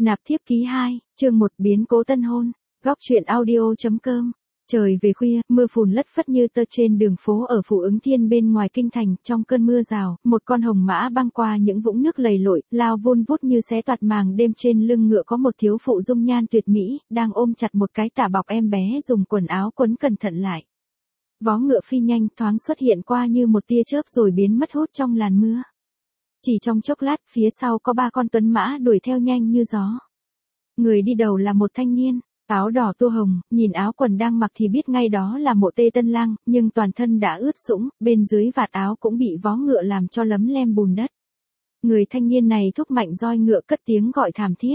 Nạp thiếp ký 2, chương 1 biến cố tân hôn. Góc truyện audio.com. Trời về khuya, mưa phùn lất phất như tơ trên đường phố ở Phủ Ứng Thiên bên ngoài kinh thành. Trong cơn mưa rào, một con hồng mã băng qua những vũng nước lầy lội, lao vun vút như xé toạc màng đêm. Trên lưng ngựa có một thiếu phụ dung nhan tuyệt mỹ, đang ôm chặt một cái tả bọc em bé dùng quần áo quấn cẩn thận lại. Vó ngựa phi nhanh, thoáng xuất hiện qua như một tia chớp rồi biến mất hút trong làn mưa. Chỉ trong chốc lát, phía sau có 3 con tuấn mã đuổi theo nhanh như gió. Người đi đầu là một thanh niên, áo đỏ tua hồng, nhìn áo quần đang mặc thì biết ngay đó là Mộ Tê Tân Lang, nhưng toàn thân đã ướt sũng, bên dưới vạt áo cũng bị vó ngựa làm cho lấm lem bùn đất. Người thanh niên này thúc mạnh roi ngựa cất tiếng gọi thảm thiết.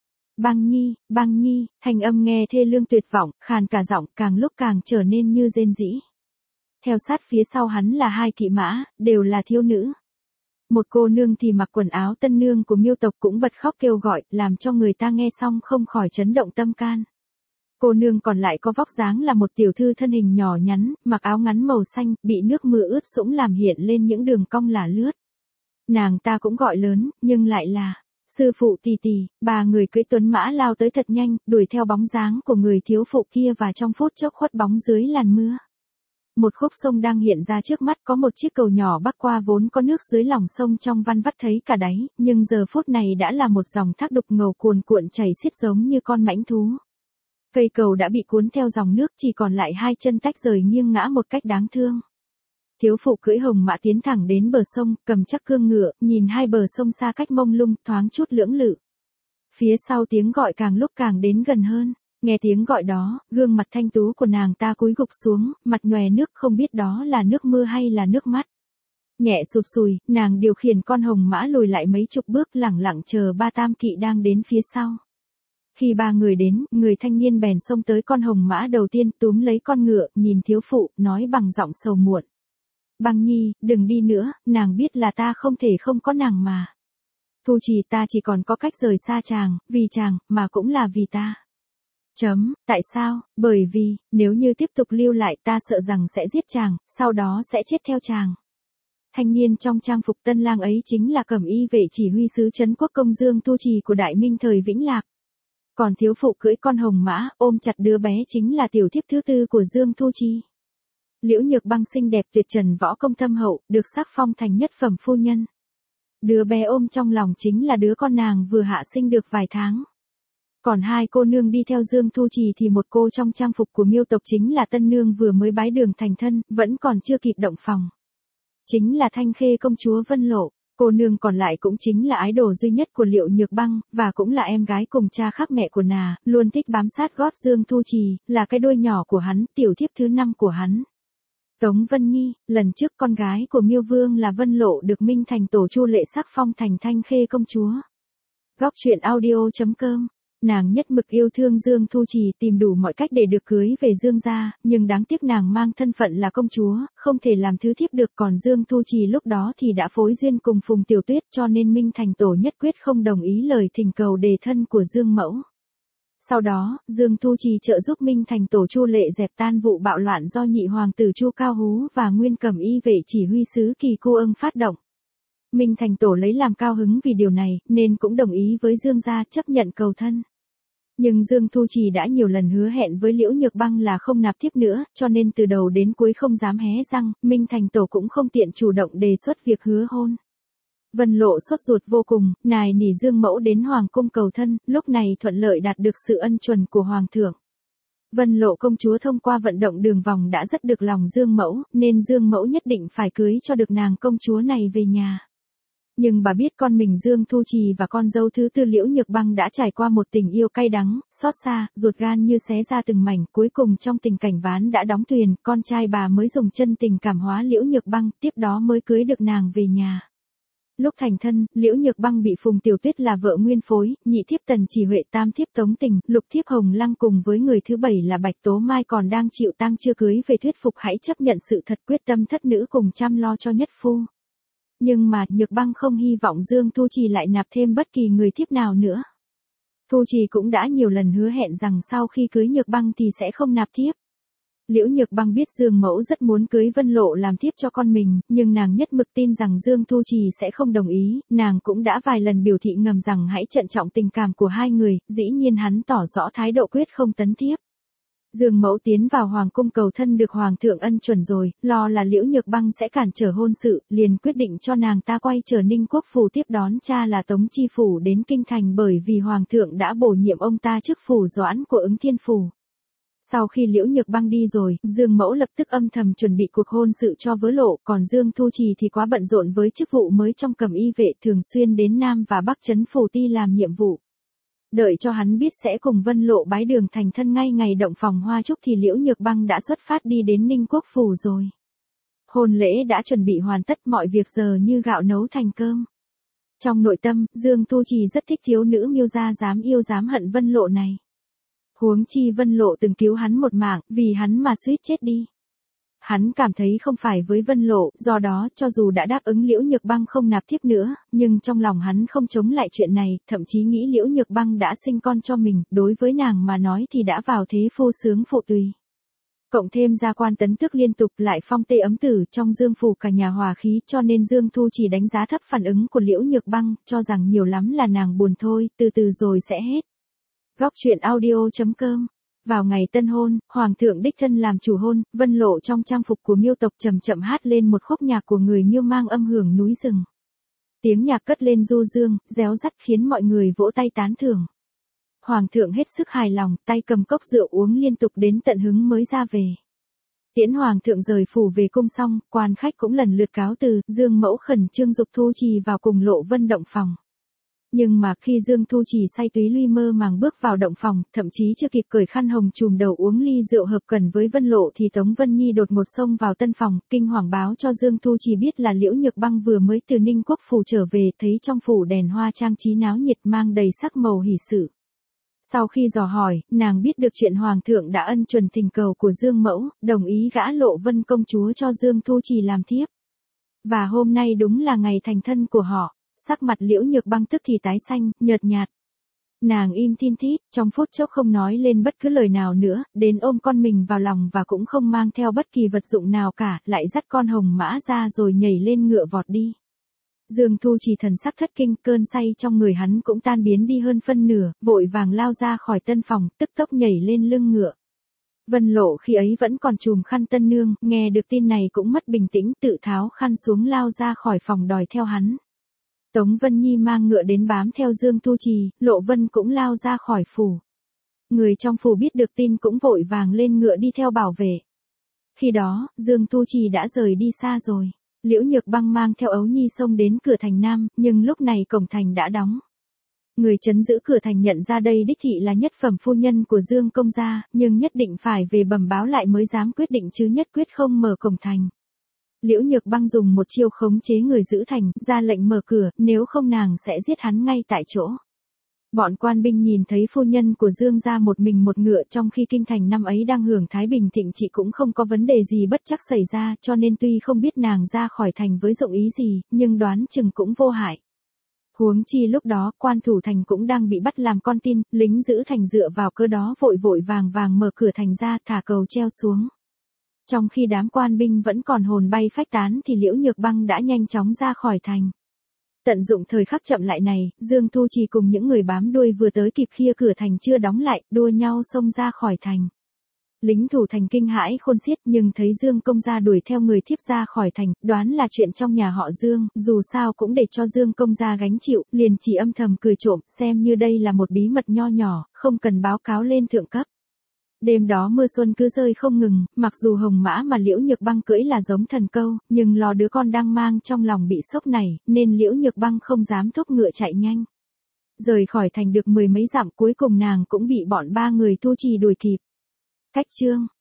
Băng nhi, thanh âm nghe thê lương tuyệt vọng, khàn cả giọng, càng lúc càng trở nên như rên rỉ. Theo sát phía sau hắn là 2 kỵ mã, đều là thiếu nữ. Một cô nương thì mặc quần áo tân nương của Miêu tộc cũng bật khóc kêu gọi, làm cho người ta nghe xong không khỏi chấn động tâm can. Cô nương còn lại có vóc dáng là một tiểu thư thân hình nhỏ nhắn, mặc áo ngắn màu xanh, bị nước mưa ướt sũng làm hiện lên những đường cong lả lướt. Nàng ta cũng gọi lớn, nhưng lại là sư phụ tỷ tỷ. 3 người cưỡi tuấn mã lao tới thật nhanh, đuổi theo bóng dáng của người thiếu phụ kia và trong phút chốc khuất bóng dưới làn mưa. Một khúc sông đang hiện ra trước mắt, có một chiếc cầu nhỏ bắc qua vốn có nước dưới lòng sông trong van vắt thấy cả đáy, nhưng giờ phút này đã là một dòng thác đục ngầu cuồn cuộn chảy xiết giống như con mãnh thú. Cây cầu đã bị cuốn theo dòng nước, chỉ còn lại 2 chân tách rời nghiêng ngã một cách đáng thương. Thiếu phụ cưỡi hồng mã tiến thẳng đến bờ sông, cầm chắc cương ngựa, nhìn hai bờ sông xa cách mông lung, thoáng chút lưỡng lự. Phía sau tiếng gọi càng lúc càng đến gần hơn. Nghe tiếng gọi đó, gương mặt thanh tú của nàng ta cúi gục xuống, mặt nhòe nước, không biết đó là nước mưa hay là nước mắt. Nhẹ sụt sùi, nàng điều khiển con hồng mã lùi lại mấy chục bước, lẳng lặng chờ 3 tam kỵ đang đến phía sau. Khi 3 người đến, người thanh niên bèn xông tới con hồng mã đầu tiên, túm lấy con ngựa, nhìn thiếu phụ, nói bằng giọng sầu muộn. Băng nhi, đừng đi nữa, nàng biết là ta không thể không có nàng mà. Thu Trì, ta chỉ còn có cách rời xa chàng, vì chàng, mà cũng là vì ta. Tại sao? Bởi vì, nếu như tiếp tục lưu lại ta sợ rằng sẽ giết chàng, sau đó sẽ chết theo chàng. Thanh niên trong trang phục tân lang ấy chính là cẩm y vệ chỉ huy sứ trấn quốc công Dương Thu Trì của Đại Minh thời Vĩnh Lạc. Còn thiếu phụ cưỡi con hồng mã, ôm chặt đứa bé chính là tiểu thiếp thứ 4 của Dương Thu Trì. Liễu Nhược Băng xinh đẹp tuyệt trần, võ công thâm hậu, được sắc phong thành nhất phẩm phu nhân. Đứa bé ôm trong lòng chính là đứa con nàng vừa hạ sinh được vài tháng. Còn 2 cô nương đi theo Dương Thu Trì thì một cô trong trang phục của Miêu tộc chính là tân nương vừa mới bái đường thành thân, vẫn còn chưa kịp động phòng. Chính là Thanh Khê công chúa Vân Lộ. Cô nương còn lại cũng chính là ái đồ duy nhất của Liễu Nhược Băng, và cũng là em gái cùng cha khác mẹ của nàng, luôn thích bám sát gót Dương Thu Trì, là cái đuôi nhỏ của hắn, tiểu thiếp thứ 5 của hắn. Tống Vân Nhi, lần trước con gái của Miêu Vương là Vân Lộ được Minh Thành tổ Chu Lệ sắc phong thành Thanh Khê công chúa. Góc truyện audio.com. Nàng nhất mực yêu thương Dương Thu Trì, tìm đủ mọi cách để được cưới về Dương gia, nhưng đáng tiếc nàng mang thân phận là công chúa, không thể làm thứ thiếp được. Còn Dương Thu Trì lúc đó thì đã phối duyên cùng Phùng Tiểu Tuyết, cho nên Minh Thành tổ nhất quyết không đồng ý lời thỉnh cầu đề thân của Dương mẫu. Sau đó, Dương Thu Trì trợ giúp Minh Thành tổ Chu Lệ dẹp tan vụ bạo loạn do nhị hoàng tử Chu Cao Hú và nguyên cẩm y vệ chỉ huy sứ Kỳ Cô Ưng phát động. Minh Thành tổ lấy làm cao hứng vì điều này, nên cũng đồng ý với Dương gia chấp nhận cầu thân. Nhưng Dương Thu Trì đã nhiều lần hứa hẹn với Liễu Nhược Băng là không nạp thiếp nữa, cho nên từ đầu đến cuối không dám hé răng, Minh Thành tổ cũng không tiện chủ động đề xuất việc hứa hôn. Vân Lộ sốt ruột vô cùng, nài nỉ Dương mẫu đến hoàng cung cầu thân, lúc này thuận lợi đạt được sự ân chuẩn của hoàng thượng. Vân Lộ công chúa thông qua vận động đường vòng đã rất được lòng Dương mẫu, nên Dương mẫu nhất định phải cưới cho được nàng công chúa này về nhà. Nhưng bà biết con mình Dương Thu Trì và con dâu thứ 4 Liễu Nhược Băng đã trải qua một tình yêu cay đắng, xót xa, ruột gan như xé ra từng mảnh, cuối cùng trong tình cảnh ván đã đóng thuyền, con trai bà mới dùng chân tình cảm hóa Liễu Nhược Băng, tiếp đó mới cưới được nàng về nhà. Lúc thành thân, Liễu Nhược Băng bị Phùng Tiểu Tuyết là vợ nguyên phối, nhị thiếp Tần Chỉ Huệ, tam thiếp Tống Tình, lục thiếp Hồng Lăng cùng với người thứ 7 là Bạch Tố Mai còn đang chịu tang chưa cưới về thuyết phục hãy chấp nhận sự thật, quyết tâm thất nữ cùng chăm lo cho nhất phu. Nhưng mà, Nhược Băng không hy vọng Dương Thu Trì lại nạp thêm bất kỳ người thiếp nào nữa. Thu Trì cũng đã nhiều lần hứa hẹn rằng sau khi cưới Nhược Băng thì sẽ không nạp thiếp. Liễu Nhược Băng biết Dương Mẫu rất muốn cưới Vân Lộ làm thiếp cho con mình, nhưng nàng nhất mực tin rằng Dương Thu Trì sẽ không đồng ý, nàng cũng đã vài lần biểu thị ngầm rằng hãy trân trọng tình cảm của hai người, dĩ nhiên hắn tỏ rõ thái độ quyết không tấn thiếp. Dương Mẫu tiến vào hoàng cung cầu thân được hoàng thượng ân chuẩn rồi, lo là Liễu Nhược Băng sẽ cản trở hôn sự, liền quyết định cho nàng ta quay trở Ninh Quốc phủ tiếp đón cha là Tống Chi phủ đến kinh thành, bởi vì hoàng thượng đã bổ nhiệm ông ta chức phủ doãn của Ứng Thiên phủ. Sau khi Liễu Nhược Băng đi rồi, Dương Mẫu lập tức âm thầm chuẩn bị cuộc hôn sự cho Vớ Lộ, còn Dương Thu Trì thì quá bận rộn với chức vụ mới trong Cẩm Y vệ, thường xuyên đến Nam và Bắc trấn phủ ti làm nhiệm vụ. Đợi cho hắn biết sẽ cùng Vân Lộ bái đường thành thân ngay ngày động phòng hoa chúc thì Liễu Nhược Băng đã xuất phát đi đến Ninh Quốc phủ rồi. Hôn lễ đã chuẩn bị hoàn tất, mọi việc giờ như gạo nấu thành cơm. Trong nội tâm, Dương Thu Trì rất thích thiếu nữ Miêu gia dám yêu dám hận Vân Lộ này. Huống chi Vân Lộ từng cứu hắn một mạng, vì hắn mà suýt chết đi. Hắn cảm thấy không phải với Vân Lộ, do đó cho dù đã đáp ứng Liễu Nhược Băng không nạp thiếp nữa, nhưng trong lòng hắn không chống lại chuyện này, thậm chí nghĩ Liễu Nhược Băng đã sinh con cho mình, đối với nàng mà nói thì đã vào thế phu sướng phụ tùy. Cộng thêm gia quan tấn tước liên tục lại phong tê ấm tử trong Dương phủ cả nhà hòa khí, cho nên Dương Thu chỉ đánh giá thấp phản ứng của Liễu Nhược Băng, cho rằng nhiều lắm là nàng buồn thôi, từ từ rồi sẽ hết. Góc truyện audio.com. Vào ngày tân hôn, hoàng thượng đích thân làm chủ hôn, Vân Lộ trong trang phục của Miêu tộc chậm chậm hát lên một khúc nhạc của người Miêu mang âm hưởng núi rừng. Tiếng nhạc cất lên du dương, réo rắt khiến mọi người vỗ tay tán thưởng. Hoàng thượng hết sức hài lòng, tay cầm cốc rượu uống liên tục đến tận hứng mới ra về. Tiễn hoàng thượng rời phủ về cung xong, quan khách cũng lần lượt cáo từ, Dương Mẫu khẩn trương dục Thu Trì vào cùng Lộ Vân động phòng. Nhưng mà khi Dương Thu Trì say túy luy mơ màng bước vào động phòng, thậm chí chưa kịp cởi khăn hồng trùm đầu uống ly rượu hợp cần với Vân Lộ thì Tống Vân Nhi đột ngột xông vào tân phòng, kinh hoàng báo cho Dương Thu Trì biết là Liễu Nhược Băng vừa mới từ Ninh Quốc phủ trở về, thấy trong phủ đèn hoa trang trí náo nhiệt mang đầy sắc màu hỷ sự. Sau khi dò hỏi, nàng biết được chuyện hoàng thượng đã ân chuẩn thỉnh cầu của Dương Mẫu, đồng ý gả Lộ Vân công chúa cho Dương Thu Trì làm thiếp. Và hôm nay đúng là ngày thành thân của họ. Sắc mặt Liễu Nhược Băng tức thì tái xanh, nhợt nhạt. Nàng im thin thít, trong phút chốc không nói lên bất cứ lời nào nữa, đến ôm con mình vào lòng và cũng không mang theo bất kỳ vật dụng nào cả, lại dắt con hồng mã ra rồi nhảy lên ngựa vọt đi. Dương Thu Trì thần sắc thất kinh, cơn say trong người hắn cũng tan biến đi hơn phân nửa, vội vàng lao ra khỏi tân phòng, tức tốc nhảy lên lưng ngựa. Vân Lộ khi ấy vẫn còn trùm khăn tân nương, nghe được tin này cũng mất bình tĩnh, tự tháo khăn xuống lao ra khỏi phòng đòi theo hắn. Tống Vân Nhi mang ngựa đến bám theo Dương Thu Trì, Lộ Vân cũng lao ra khỏi phủ. Người trong phủ biết được tin cũng vội vàng lên ngựa đi theo bảo vệ. Khi đó, Dương Thu Trì đã rời đi xa rồi. Liễu Nhược Băng mang theo Ấu Nhi xông đến cửa thành Nam, nhưng lúc này cổng thành đã đóng. Người trấn giữ cửa thành nhận ra đây đích thị là nhất phẩm phu nhân của Dương công gia, nhưng nhất định phải về bẩm báo lại mới dám quyết định chứ nhất quyết không mở cổng thành. Liễu Nhược Băng dùng một chiêu khống chế người giữ thành, ra lệnh mở cửa, nếu không nàng sẽ giết hắn ngay tại chỗ. Bọn quan binh nhìn thấy phu nhân của Dương gia một mình một ngựa trong khi kinh thành năm ấy đang hưởng thái bình thịnh trị cũng không có vấn đề gì bất trắc xảy ra, cho nên tuy không biết nàng ra khỏi thành với dụng ý gì, nhưng đoán chừng cũng vô hại. Huống chi lúc đó, quan thủ thành cũng đang bị bắt làm con tin, lính giữ thành dựa vào cơ đó vội vội vàng vàng mở cửa thành ra thả cầu treo xuống. Trong khi đám quan binh vẫn còn hồn bay phách tán thì Liễu Nhược Băng đã nhanh chóng ra khỏi thành. Tận dụng thời khắc chậm lại này, Dương Thu Trì cùng những người bám đuôi vừa tới kịp khi cửa thành chưa đóng lại, đua nhau xông ra khỏi thành. Lính thủ thành kinh hãi khôn xiết nhưng thấy Dương công gia đuổi theo người thiếp ra khỏi thành, đoán là chuyện trong nhà họ Dương, dù sao cũng để cho Dương công gia gánh chịu, liền chỉ âm thầm cười trộm, xem như đây là một bí mật nho nhỏ, không cần báo cáo lên thượng cấp. Đêm đó mưa xuân cứ rơi không ngừng, mặc dù hồng mã mà Liễu Nhược Băng cưỡi là giống thần câu, nhưng lo đứa con đang mang trong lòng bị sốc này, nên Liễu Nhược Băng không dám thúc ngựa chạy nhanh. Rời khỏi thành được 10 mấy dặm cuối cùng nàng cũng bị bọn 3 người Thu Trì đuổi kịp. Cách chương